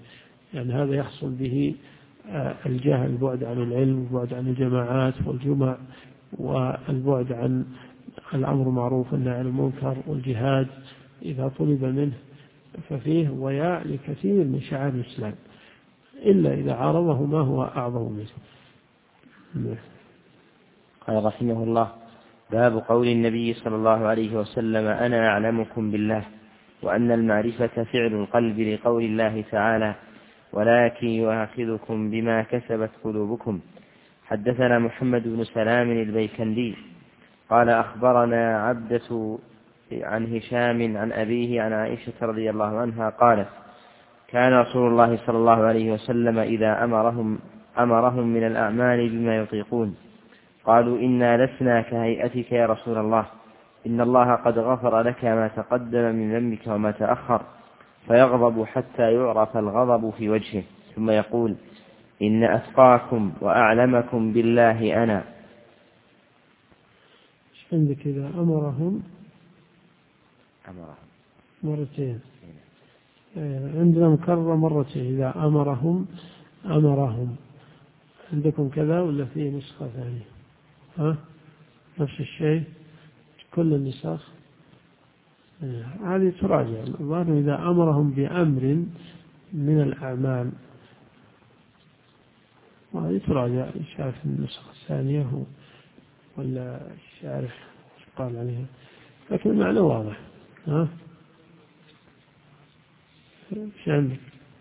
A: يعني هذا يحصل به الجهل، البعد عن العلم، البعد عن الجماعات والجمع، والبعد عن الأمر معروف والنهي عن المنكر، والجهاد إذا طلب منه ففيه وياء لكثير من شعائر الإسلام، إلا إذا عارضه ما هو أعظم منه.
B: قال رحمه الله: باب قول النبي صلى الله عليه وسلم: أنا أعلمكم بالله، وأن المعرفة فعل القلب، لقول الله تعالى: ولكن يؤاخذكم بما كسبت قلوبكم. حدثنا محمد بن سلام البيكندي قال أخبرنا عبدة عن هشام عن أبيه عن عائشة رضي الله عنها قالت: كان رسول الله صلى الله عليه وسلم إذا أمرهم من الأعمال بما يطيقون قالوا: إنا لسنا كهيئتك يا رسول الله، إن الله قد غفر لك ما تقدم من ذنبك وما تأخر، فيغضب حتى يعرف الغضب في وجهه، ثم يقول: إن أتقاكم وأعلمكم بالله أنا.
A: عندك إذا أمرهم مرتين، عندنا مكرر مرتين، إذا أمرهم عندكم كذا ولا في نسخة ثانية؟ نفس الشيء كل النسخ هذه تراجع. الظاهر إذا أمرهم بأمر من الأعمال، وهذه تراجع شاف النسخة الثانية ولا الشارح قال عليها، لكن المعنى واضح. ايش عندك؟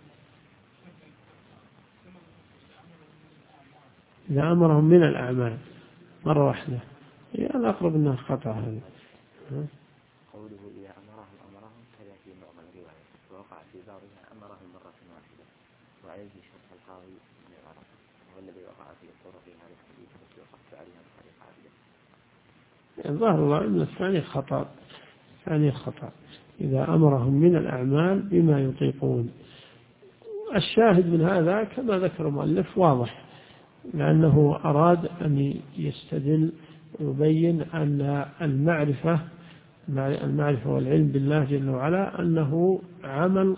A: إذا أمرهم من الأعمال مرة واحدة، الأقرب أنها خطأ هذا.
B: قوله إذا أمرهم كذا في بعض الروايات، ووقع في بعضها أمرهم مرة واحدة، وعليه شرح القاضي بن عرفة، وهو الذي وقع في طرق هذا الحديث التي وقفت عليها بطريقة عادية.
A: ظاهر الله أن الثاني خطأ. إذا أمرهم من الأعمال بما يطيقون. الشاهد من هذا كما ذكر المؤلف واضح، لأنه أراد أن يستدل ويبين أن المعرفة والعلم بالله جل وعلا أنه عمل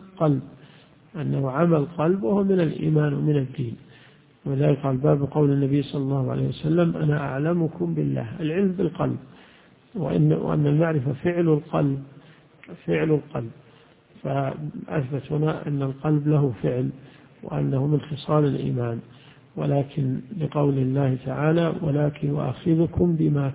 A: قلب، وهو من الإيمان ومن الدين. ولذلك قال: باب قول النبي صلى الله عليه وسلم: أنا أعلمكم بالله، العلم بالقلب، وأن المعرفة فعل القلب. فأثبت هنا أن القلب له فعل، وأنه من خصال الإيمان. ولكن لقول الله تعالى: ولكن يؤاخذكم بما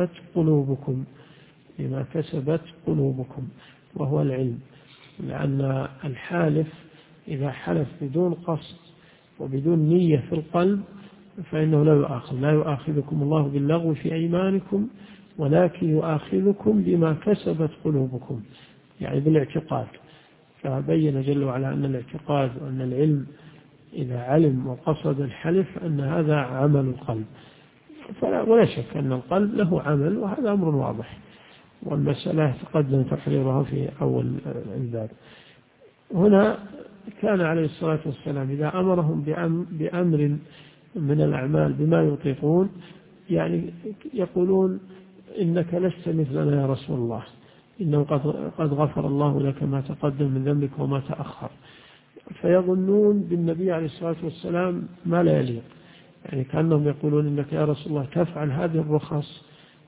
A: كسبت قلوبكم، وهو العلم. لأن الحالف إذا حلف بدون قصد وبدون نية في القلب فإنه لا يؤاخذكم الله باللغو في أيمانكم، ولكن يؤاخذكم بما كسبت قلوبكم، يعني بالاعتقاد. فبين جل وعلا أن الاعتقاد وأن العلم إذا علم وقصد الحلف أن هذا عمل القلب، ولا شك أن القلب له عمل، وهذا أمر واضح، والمسألة تقدم تقريرها في أول الباب. هنا كان عليه الصلاة والسلام إذا أمرهم بأمر من الأعمال بما يطيقون، يعني يقولون: إنك لست مثلنا يا رسول الله، إنه قد غفر الله لك ما تقدم من ذنبك وما تأخر. فيظنون بالنبي عليه الصلاة والسلام ما لا يليق، يعني كأنهم يقولون: إنك يا رسول الله تفعل هذه الرخص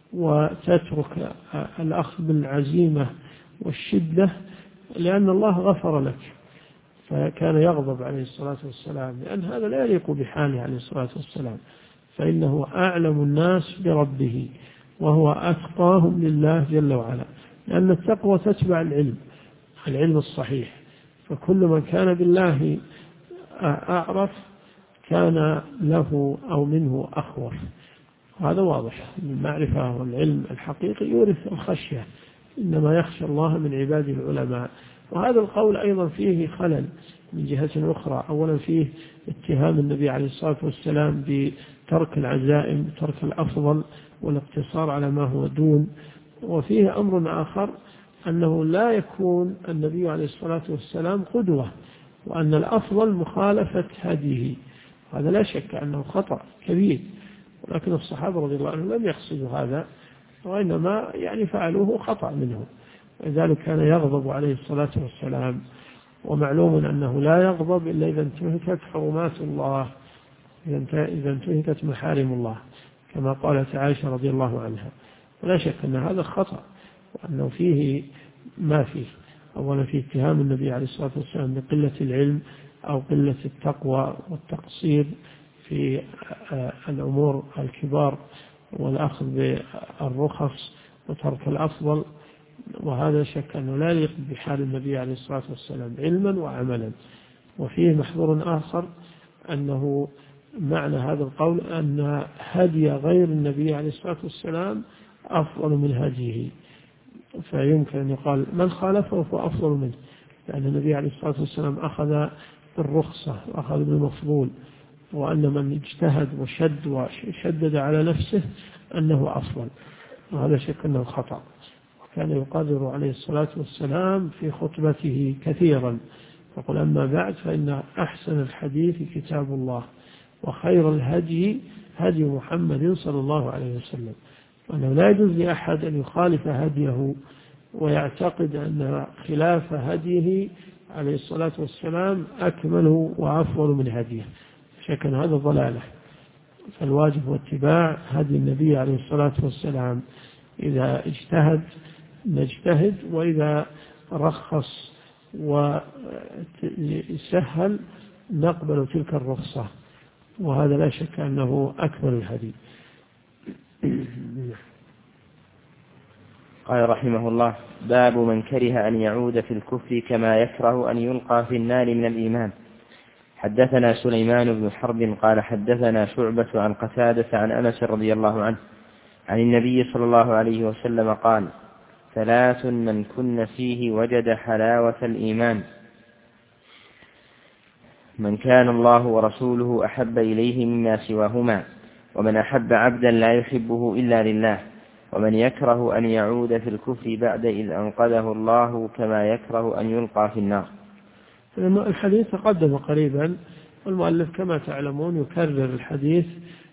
A: وتترك الأخذ بالعزيمة والشدة لأن الله غفر لك. فكان يغضب عليه الصلاة والسلام، لأن هذا لا يليق بحاله عليه الصلاة والسلام، فإنه أعلم الناس بربه وهو أتقاهم لله جل وعلا، لأن التقوى تتبع العلم الصحيح. فكل من كان بالله أعرف كان له أو منه أخوف، وهذا واضح. المعرفة والعلم الحقيقي يورث الخشية، إنما يخشى الله من عباده العلماء. وهذا القول أيضا فيه خلل من جهة أخرى. أولا فيه اتهام النبي عليه الصلاة والسلام بترك العزائم، ترك الأفضل والاقتصار على ما هو دون. وفيه أمر آخر، أنه لا يكون النبي عليه الصلاة والسلام قدوة، وأن الأفضل مخالفة هديه. هذا لا شك أنه خطأ كبير، ولكن الصحابة رضي الله عنهم لم يقصدوا هذا، وإنما يعني فعلوه خطأ منه. ولذلك كان يغضب عليه الصلاة والسلام ومعلوم أنه لا يغضب إلا إذا انتهكت حرمات الله، إذا انتهكت محارم الله، كما قالت عائشة رضي الله عنها. ولا شك أن هذا خطأ، وأنه فيه ما فيه. أولا في اتهام النبي عليه الصلاة والسلام بقلة العلم أو قلة التقوى والتقصير في الأمور الكبار والأخذ بالرخص وترك الأفضل، وهذا شك أنه لا يليق بحال النبي عليه الصلاة والسلام علما وعملا. وفيه محظور آخر، أنه معنى هذا القول أن هدي غير النبي عليه الصلاة والسلام أفضل من هديه، فيمكن أن يقال من خالفه فهو أفضل منه، لأن النبي عليه الصلاة والسلام أخذ بالرخصة وأخذ بالمفضول، وأن من اجتهد وشدد على نفسه أنه أفضل، وهذا شك أنه خطأ. وكان يقرر عليه الصلاة والسلام في خطبته كثيرا يقول: أما بعد فإن أحسن الحديث كتاب الله، وخير الهدي هدي محمد صلى الله عليه وسلم. وأنه لا يجوز لأحد أن يخالف هديه ويعتقد أن خلاف هديه عليه الصلاة والسلام أكمل وأفضل من هديه، شكل هذا ضلالة. فالواجب هو اتباع هدي النبي عليه الصلاة والسلام، إذا اجتهد نجتهد، وإذا رخص وسهل نقبل تلك الرخصة، وهذا لا شك أنه أكمل الهدي.
B: قال رحمه الله: باب من كره أن يعود في الكفر كما يكره أن يلقى في النار من الإيمان. حدثنا سليمان بن حرب قال حدثنا شعبة عن قتادة عن أنس رضي الله عنه عن النبي صلى الله عليه وسلم قال: 3 من كن فيه وجد حلاوة الإيمان: من كان الله ورسوله أحب إليه مما سواهما، ومن أحب عبدا لا يحبه إلا لله، ومن يكره أن يعود في الكفر بعد إذ أنقذه الله كما يكره أن يلقى في النار.
A: الحديث تقدم قريبا، والمؤلف كما تعلمون يكرر الحديث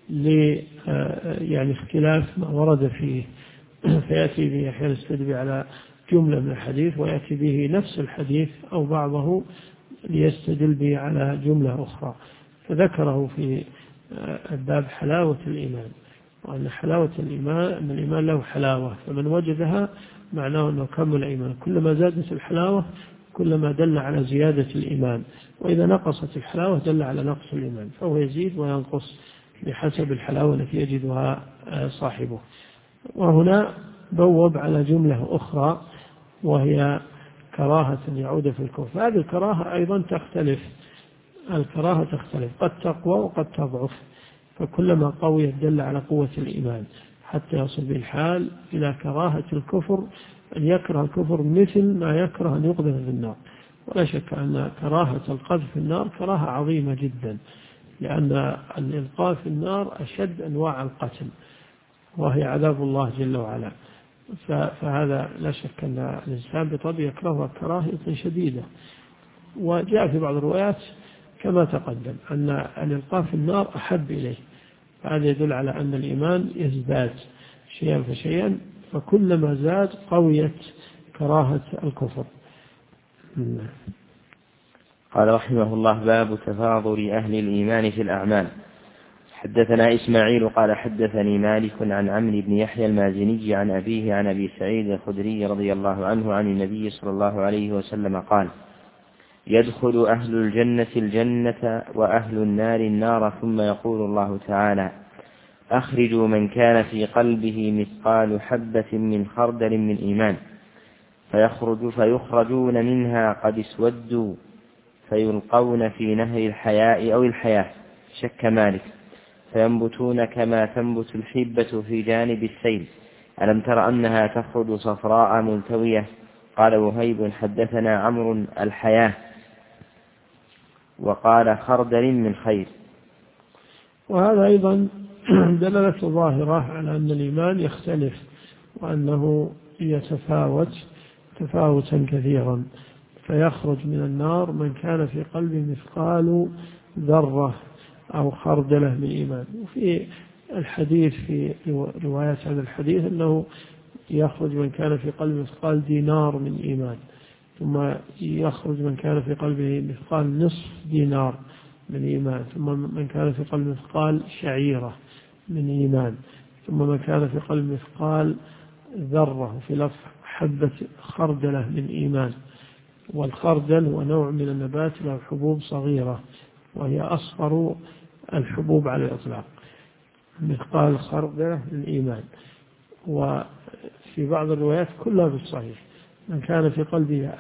A: يعني اختلاف ما ورد فيه، فيأتي به أحيانا يستدل على جملة من الحديث، ويأتي به نفس الحديث أو بعضه ليستدل به على جملة أخرى. فذكره في الباب حلاوة الإيمان، وأن حلاوة الإيمان أن الإيمان له حلاوة، فمن وجدها معناه أنه كمل الإيمان. كلما زادت الحلاوة كلما دل على زيادة الإيمان، وإذا نقصت الحلاوة دل على نقص الإيمان، فهو يزيد وينقص بحسب الحلاوة التي يجدها صاحبه. وهنا بوب على جملة أخرى وهي كراهة يعود في الكفر. هذه الكراهة أيضا تختلف، الكراهة تختلف، قد تقوى وقد تضعف، فكلما قويت دل على قوة الإيمان، حتى يصل بالحال إلى كراهة الكفر، أن يكره الكفر مثل ما يكره أن يقذف في النار. ولا شك أن كراهة القذف في النار كراهة عظيمة جدا، لأن الإلقاء في النار أشد أنواع القتل، وهي عذاب الله جل وعلا. فهذا لا شك أن الإنسان بطبعه يكرهها كراهية شديدة. وجاء في بعض الروايات كما تقدم أن الإلقاء في النار أحب إليه، هذا يدل على أن الإيمان يزداد شيئا فشيئا، فكلما زاد قويت كراهة الكفر.
B: قال رحمه الله: باب تفاضل أهل الإيمان في الأعمال. حدثنا إسماعيل قال حدثني مالك عن عمرو بن يحيى المازني عن أبيه عن أبي سعيد الخدري رضي الله عنه عن النبي صلى الله عليه وسلم قال: يدخل أهل الجنة الجنة وأهل النار النار، ثم يقول الله تعالى: أخرجوا من كان في قلبه مثقال حبة من خردل من إيمان، فيخرجون منها قد اسودوا، فيلقون في نهر الحياء أو الحياة، شك مالك، فينبتون كما تنبت الحبة في جانب السيل. ألم تر أنها تخرج صفراء ملتوية؟ قال وهيب: حدثنا عمرو الحياة، وقال خردل من خير.
A: وهذا أيضا دلالة ظاهرة على أن الإيمان يختلف، وأنه يتفاوت تفاوتا كثيرا، فيخرج من النار من كان في قلبه مثقال ذرة أو خردلة من إيمان. وفي الحديث في روايات هذا الحديث أنه يخرج من كان في قلبه مثقال دينار من إيمان، ثم يخرج من كان في قلبه مثقال نصف دينار من إيمان، ثم من كان في قلبه مثقال شعيرة من إيمان، ثم من كان في قلبه مثقال ذرة، في لفظ حبة خردلة من إيمان. والخردل هو نوع من النبات له حبوب صغيرة، وهي أصغر الحبوب على الإطلاق، مثقال خردلة من إيمان. وفي بعض الروايات كلها بالصحيح، من كان في قلبه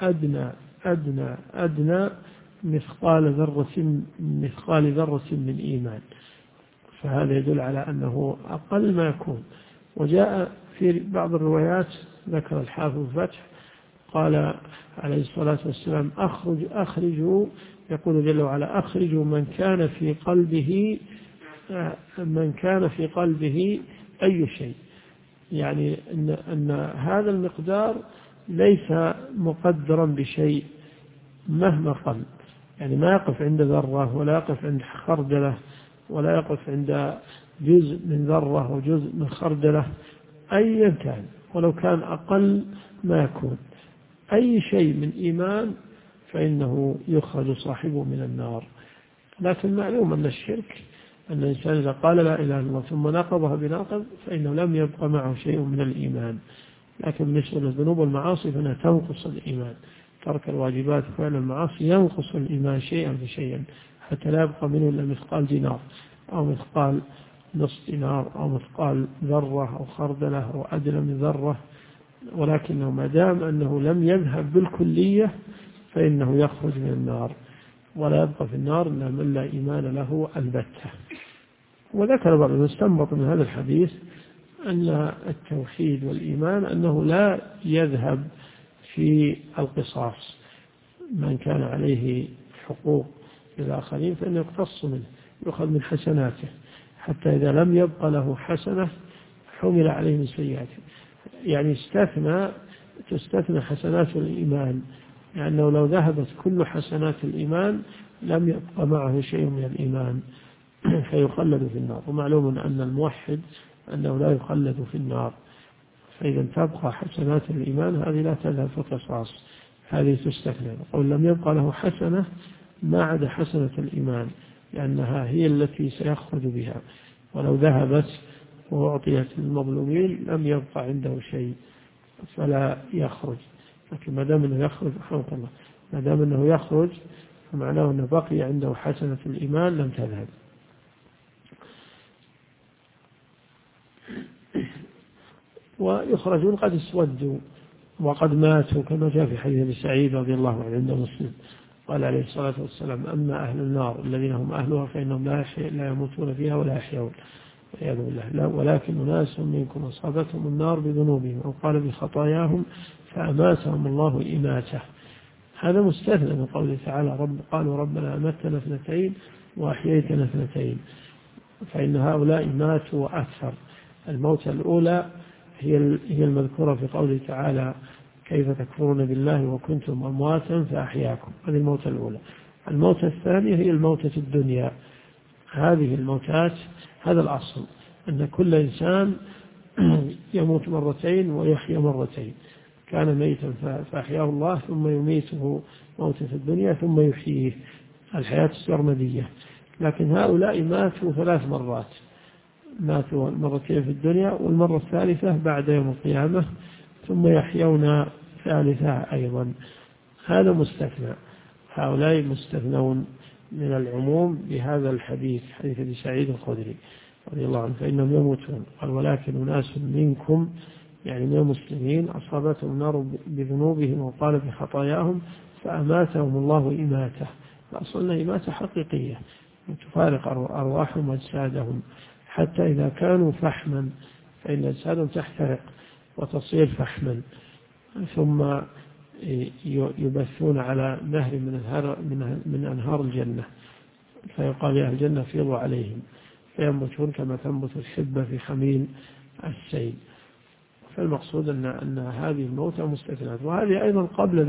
A: أدنى مثقال ذرة من إيمان، فهذا يدل على أنه أقل ما يكون. وجاء في بعض الروايات ذكر الحافظ الفتح قال عليه الصلاة والسلام أخرجوا، يقول جل وعلا أخرجوا من كان في قلبه أي شيء، يعني أن هذا المقدار ليس مقدرا بشيء مهما قل، يعني ما يقف عند ذرة ولا يقف عند خردلة ولا يقف عند جزء من ذرة وجزء من خردلة، أيا كان ولو كان أقل ما يكون أي شيء من إيمان فإنه يخرج صاحبه من النار. لكن معلوم أن الشرك أن الإنسان إذا قال لا إله إلا الله ثم نقضها بناقض فإنه لم يبقى معه شيء من الإيمان. لكن بالنسبة للذنوب والمعاصي فإنها تنقص الإيمان، ترك الواجبات وفعل المعاصي ينقص الإيمان شيئا فشيئا، حتى لا يبقى منه إلا مثقال دينار أو مثقال نصف دينار أو مثقال ذرة أو خردلة أو أدنى من ذرة. ولكنه ما دام أنه لم يذهب بالكلية فإنه يخرج من النار، ولا يبقى في النار إلا من لا إيمان له البتة. وذكر بعض المستنبط من هذا الحديث أن التوحيد والإيمان أنه لا يذهب في القصاص، من كان عليه حقوق للآخرين فإنه يقتص منه، يؤخذ من حسناته، حتى إذا لم يبقى له حسنة حمل عليه من سيئاته. يعني تستثنى حسنات الإيمان، لأنه لو ذهبت كل حسنات الإيمان لم يبقى معه شيء من الإيمان فيخلد في النار. ومعلوم أن الموحد أنه لا يخلد في النار، فإذا تبقى حسنات الإيمان هذه لا تذهب في القصاص، هذه تستثنى. قل لم يبقى له حسنة ما عدا حسنة الإيمان، لأنها هي التي سيخرج بها، ولو ذهبت وأعطيت للمظلومين لم يبقى عنده شيء فلا يخرج. لكن ما دام أنه يخرج رحمه الله، ما دام أنه يخرج فمعناه أنه بقي عنده حسنة الإيمان لم تذهب. ويخرجون قد اسودوا وقد ماتوا، كما جاء في حديث أبي سعيد رضي الله عنه عند مسلم قال عليه الصلاة والسلام أما أهل النار الذين هم أهلها فإنهم لا يموتون فيها ولا يحيون والعياذ بالله، ولكن أناس منكم أصابتهم النار بذنوبهم أو قال بخطاياهم فأماتهم الله إماتة. هذا مستثنى من قوله تعالى قالوا ربنا أمتنا 2 وأحييتنا 2، فإن هؤلاء ماتوا أكثر. الموتى الأولى هي المذكورة في قوله تعالى كيف تكفرون بالله وكنتم أمواتا فأحياكم، هذه الموتى الأولى. الموتى الثانية هي الموتى الدنيا. هذه الموتات هذا الأصل أن كل إنسان يموت 2 ويحيى 2، كان ميتا فأحياه الله ثم يميته موتة الدنيا ثم يحييه الحياة السرمدية. لكن هؤلاء ماتوا 3 مرات، ماتوا 2 في الدنيا والمرة الثالثة بعد يوم القيامة ثم يحيون ثالثة أيضا. هذا مستثنى، هؤلاء مستثنون من العموم بهذا الحديث، حديث أبي سعيد الخدري رضي الله عنه فإنهم يموتون. قال ولكن أناس منكم يعني من المسلمين أصابتهم النار بذنوبهم وقال بخطاياهم فأماتهم الله إماتة. فأصلنا إماتة حقيقية تفارق أرواحهم وأجسادهم، حتى إذا كانوا فحما فإن أجسادهم تحترق وتصير فحما، ثم يبثون على نهر من أنهار الجنة، فيقال يا أهل الجنة فيضوا عليهم فينبتون كما تنبت الحبة في حميل السيل. فالمقصود أن هذه الموتى مستثنات، وهذه أيضا قبل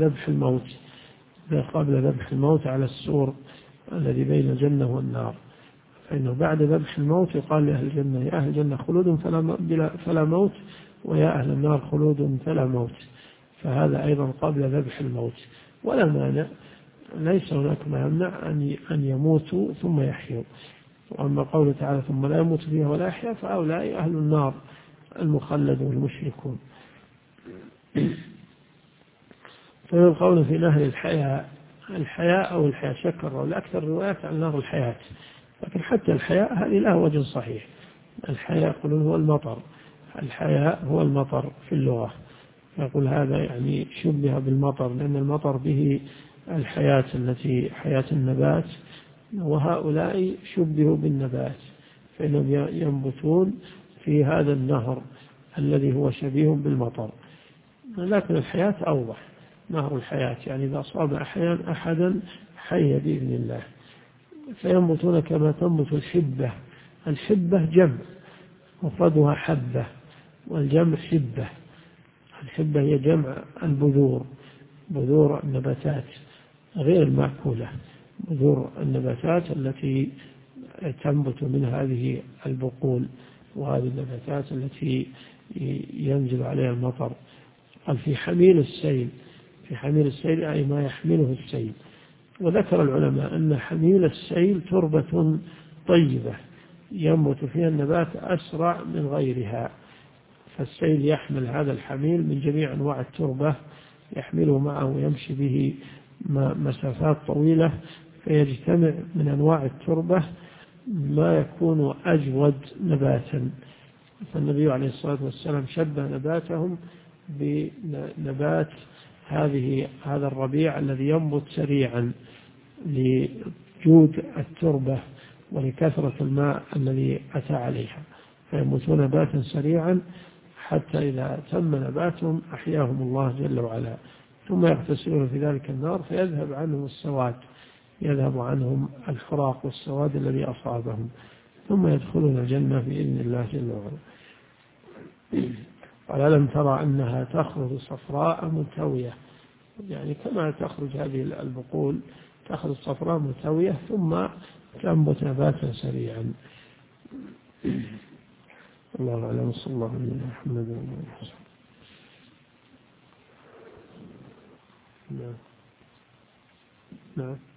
A: ذبح الموت على السور الذي بين الجنة والنار، فإنه بعد ذبح الموت يقال لأهل الجنة يا أهل الجنة خلود فلا موت، ويا أهل النار خلود فلا موت. فهذا أيضا قبل ذبح الموت، ولا مانع، ليس هناك ما يمنع أن يموتوا ثم يحيوا. وأما قوله تعالى ثم لا يموت فيها ولا يحيا فهؤلاء أهل النار المخلدون المشركون. فيقول في نهر الحياء أو الحياة شكر، والأكثر روايات عن نهر الحياة، لكن حتى الحياء هذه لها وجه صحيح. الحياء يقولون هو المطر، الحياء هو المطر في اللغة، يقول هذا يعني شبه بالمطر لأن المطر به الحياة التي حياة النبات، وهؤلاء شبهوا بالنبات فإنهم ينبتون في هذا النهر الذي هو شبيه بالمطر، لكن الحياة أوضح، نهر الحياة يعني إذا أصاب أحدا حي بإذن الله. فينبتون كما تنبت الحبة، الحبة جمع مفردها حبة والجمع حبة، الحبة هي جمع البذور، بذور النباتات غير المأكولة، بذور النباتات التي تنبت من هذه البقول وهذه النباتات التي ينزل عليها المطر. قال في حميل السيل، في حميل السيل أي ما يحمله السيل. وذكر العلماء أن حميل السيل تربة طيبة ينبت فيها النبات أسرع من غيرها، فالسيل يحمل هذا الحميل من جميع أنواع التربة، يحمله معه ويمشي به مسافات طويلة، فيجتمع من أنواع التربة ما يكون أجود نباتا. فالنبي عليه الصلاة والسلام شبه نباتهم بنبات هذا الربيع الذي ينبت سريعا لجود التربة ولكثرة الماء الذي أتى عليها، فينبتون نباتا سريعا حتى إذا تم نباتهم أحياهم الله جل وعلا، ثم يغتسلون في ذلك النار فيذهب عنهم السواد، يذهب عنهم الحراق والسواد الذي أصابهم، ثم يدخلون الجنة بإذن الله جل وعلا. قال ألم ترى أنها تخرج صفراء ملتوية، يعني كما تخرج هذه البقول تخرج صفراء ملتوية ثم تنبت نباتا سريعا. الله أعلم، صلى الله عليه وسلم. نعم.